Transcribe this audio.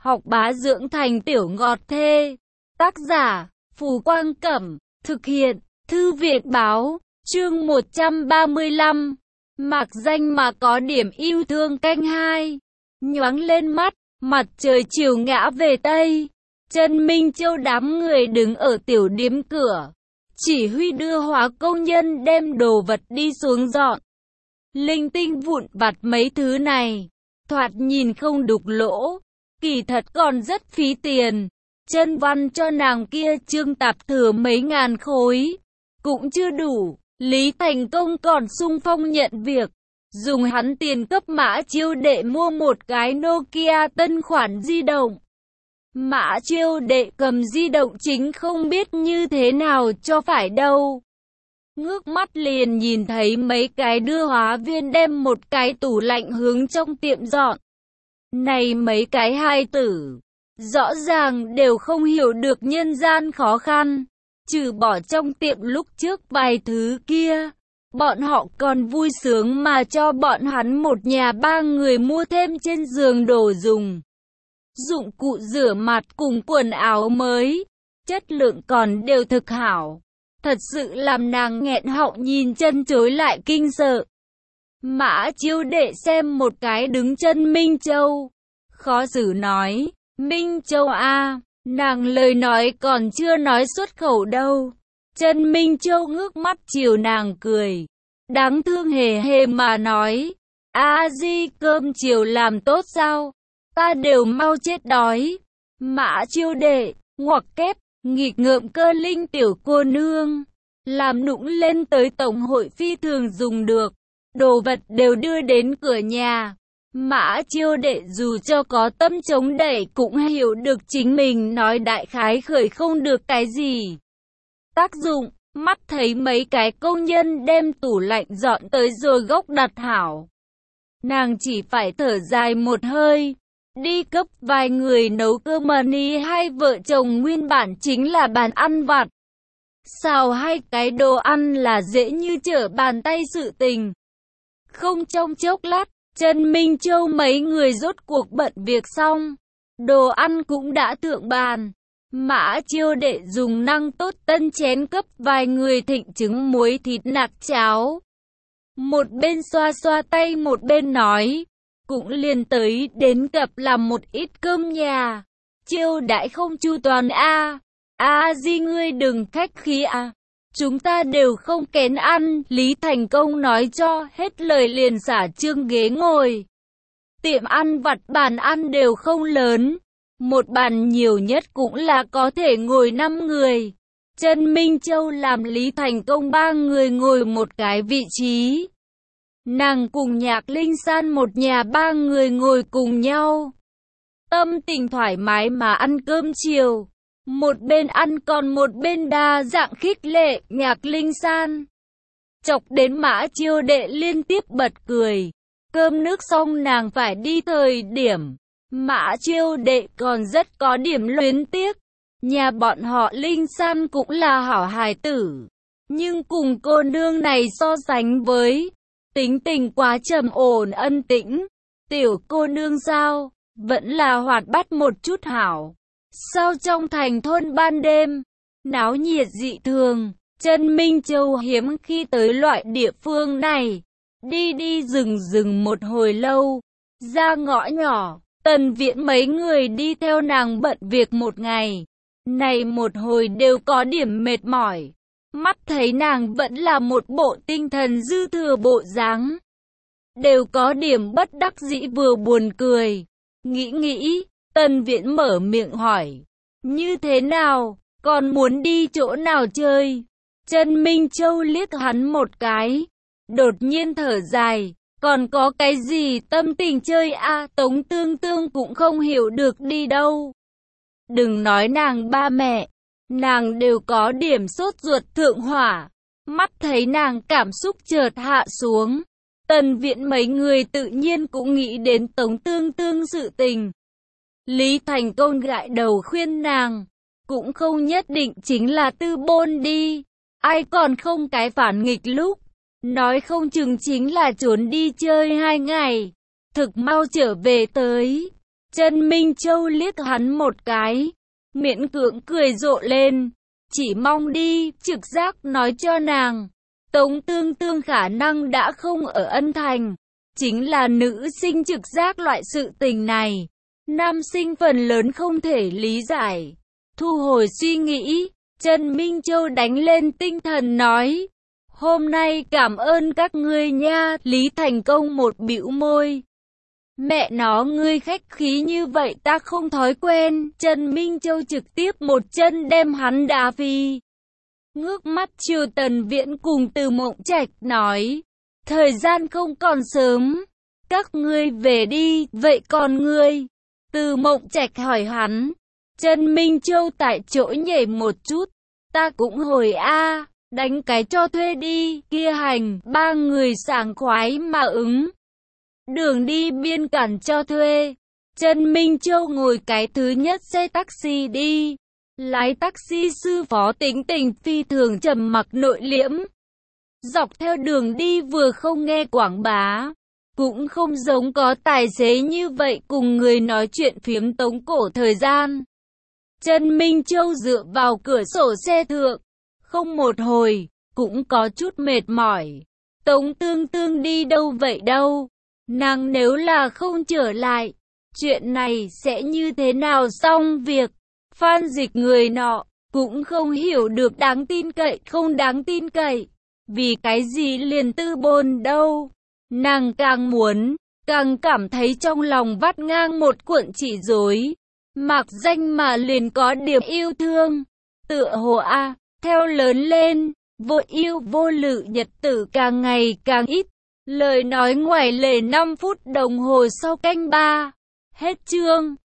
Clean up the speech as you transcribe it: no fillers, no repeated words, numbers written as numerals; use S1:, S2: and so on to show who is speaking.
S1: học bá dưỡng thành tiểu ngọt thê. Tác giả, Phù Quang Cẩm, thực hiện, Thư viện Báo, chương 135. Mạc danh mà có điểm yêu thương canh hai. Nhoáng lên mắt, mặt trời chiều ngã về Tây. Trần Minh Châu đám người đứng ở tiểu điếm cửa. Chỉ huy đưa hóa công nhân đem đồ vật đi xuống dọn. Linh tinh vụn vặt mấy thứ này, thoạt nhìn không đục lỗ, kỳ thật còn rất phí tiền. Chân Văn cho nàng kia trương tạp thừa mấy ngàn khối, cũng chưa đủ. Lý Thành Công còn xung phong nhận việc, dùng hắn tiền cấp Mã Chiêu Đệ mua một cái Nokia tân khoản di động. Mã Chiêu Đệ cầm di động chính không biết như thế nào cho phải đâu. Ngước mắt liền nhìn thấy mấy cái đưa hóa viên đem một cái tủ lạnh hướng trong tiệm dọn. Này mấy cái hai tử, rõ ràng đều không hiểu được nhân gian khó khăn. Trừ bỏ trong tiệm lúc trước vài thứ kia, bọn họ còn vui sướng mà cho bọn hắn một nhà ba người mua thêm trên giường đồ dùng. Dụng cụ rửa mặt cùng quần áo mới, chất lượng còn đều thực hảo. Thật sự làm nàng nghẹn họng nhìn chân chối lại kinh sợ. Mã Chiêu Đệ xem một cái đứng chân Minh Châu, khó xử nói, Minh Châu a, nàng lời nói còn chưa nói xuất khẩu đâu. Trần Minh Châu ngước mắt chiều nàng cười, đáng thương hề hề mà nói, a di cơm chiều làm tốt sao? Ta đều mau chết đói. Mã Chiêu Đệ, ngoặc kép, nghịch ngợm cơ linh tiểu cô nương, làm nũng lên tới tổng hội phi thường dùng được, đồ vật đều đưa đến cửa nhà. Mã Chiêu Đệ dù cho có tâm chống đẩy cũng hiểu được chính mình nói đại khái khởi không được cái gì tác dụng, mắt thấy mấy cái công nhân đem tủ lạnh dọn tới rồi gốc đặt hảo. Nàng chỉ phải thở dài một hơi, đi cấp vài người nấu cơm mani. Hai vợ chồng nguyên bản chính là bàn ăn vặt, xào hai cái đồ ăn là dễ như trở bàn tay sự tình. Không trong chốc lát, Trần Minh Châu mấy người rốt cuộc bận việc xong, đồ ăn cũng đã thượng bàn. Mã Chiêu Đệ dùng năng tốt tân chén cấp vài người thịnh trứng muối thịt nạc cháo. Một bên xoa xoa tay một bên nói, cũng liền tới đến gặp làm một ít cơm nhà. Chiêu đãi không chu toàn a. A di ngươi đừng khách khí a. Chúng ta đều không kén ăn. Lý Thành Công nói cho hết lời liền xả trương ghế ngồi. Tiệm ăn vặt bàn ăn đều không lớn, một bàn nhiều nhất cũng là có thể ngồi 5 người. Trần Minh Châu làm Lý Thành Công 3 người ngồi một cái vị trí. Nàng cùng Nhạc Linh San một nhà 3 người ngồi cùng nhau. Tâm tình thoải mái mà ăn cơm chiều. Một bên ăn còn một bên đa dạng khích lệ Nhạc Linh San. Chọc đến Mã Chiêu Đệ liên tiếp bật cười. Cơm nước xong nàng phải đi thời điểm. Mã Chiêu Đệ còn rất có điểm luyến tiếc. Nhà bọn họ Linh San cũng là hảo hài tử. Nhưng cùng cô nương này so sánh với, tính tình quá trầm ổn ân tĩnh. Tiểu cô nương sao, vẫn là hoạt bát một chút hảo. Sao trong thành thôn ban đêm, náo nhiệt dị thường. Trần Minh Châu hiếm khi tới loại địa phương này. Đi đi rừng một hồi lâu, ra ngõ nhỏ, Tần Viễn mấy người đi theo nàng bận việc một ngày. Này một hồi đều có điểm mệt mỏi. Mắt thấy nàng vẫn là một bộ tinh thần dư thừa bộ dáng. Đều có điểm bất đắc dĩ vừa buồn cười. Nghĩ, Tần Viễn mở miệng hỏi. Như thế nào, còn muốn đi chỗ nào chơi? Trần Minh Châu liếc hắn một cái. Đột nhiên thở dài. Còn có cái gì tâm tình chơi a? Tống Tương Tương cũng không hiểu được đi đâu. Đừng nói nàng ba mẹ, nàng đều có điểm sốt ruột thượng hỏa. Mắt thấy nàng cảm xúc chợt hạ xuống. Tần Viễn mấy người tự nhiên cũng nghĩ đến Tống Tương Tương sự tình. Lý Thành Công gãi đầu khuyên nàng, cũng không nhất định chính là tư bôn đi. Ai còn không cái phản nghịch lúc, nói không chừng chính là trốn đi chơi 2 ngày, thực mau trở về tới. Trần Minh Châu liếc hắn một cái, miễn cưỡng cười rộ lên. Chỉ mong đi, trực giác nói cho nàng. Tống Tương Tương khả năng đã không ở Ân Thành. Chính là nữ sinh trực giác loại sự tình này. Nam sinh phần lớn không thể lý giải. Thu hồi suy nghĩ, Trần Minh Châu đánh lên tinh thần nói. Hôm nay cảm ơn các ngươi nha. Lý Thành Công một bĩu môi. Mẹ nó, ngươi khách khí như vậy ta không thói quen. Trần Minh Châu trực tiếp một chân đem hắn đá phi. Ngước mắt chiều Tần Viễn cùng Từ Mộng Trạch nói. Thời gian không còn sớm. Các ngươi về đi, vậy còn ngươi? Từ Mộng Trạch hỏi hắn. Trần Minh Châu tại chỗ nhảy một chút. Ta cũng hồi a, đánh cái cho thuê đi, kia hành. Ba người sảng khoái mà ứng. Đường đi biên cản cho thuê. Trần Minh Châu ngồi cái thứ nhất xe taxi đi. Lái taxi sư phó tính tình phi thường trầm mặc nội liễm. Dọc theo đường đi vừa không nghe quảng bá, cũng không giống có tài xế như vậy cùng người nói chuyện phiếm tống cổ thời gian. Trần Minh Châu dựa vào cửa sổ xe thượng, không một hồi, cũng có chút mệt mỏi. Tống Tương Tương đi đâu vậy đâu? Nàng nếu là không trở lại, chuyện này sẽ như thế nào xong việc? Phan Dịch người nọ, cũng không hiểu được đáng tin cậy không đáng tin cậy. Vì cái gì liền tư bôn đâu? Nàng càng muốn, càng cảm thấy trong lòng vắt ngang một cuộn chỉ rối. Mạc Danh mà liền có điểm yêu thương. Tựa hồ theo lớn lên, vô yêu vô lự nhật tử càng ngày càng ít. Lời nói ngoài lề 5 phút đồng hồ sau canh 3. Hết chương.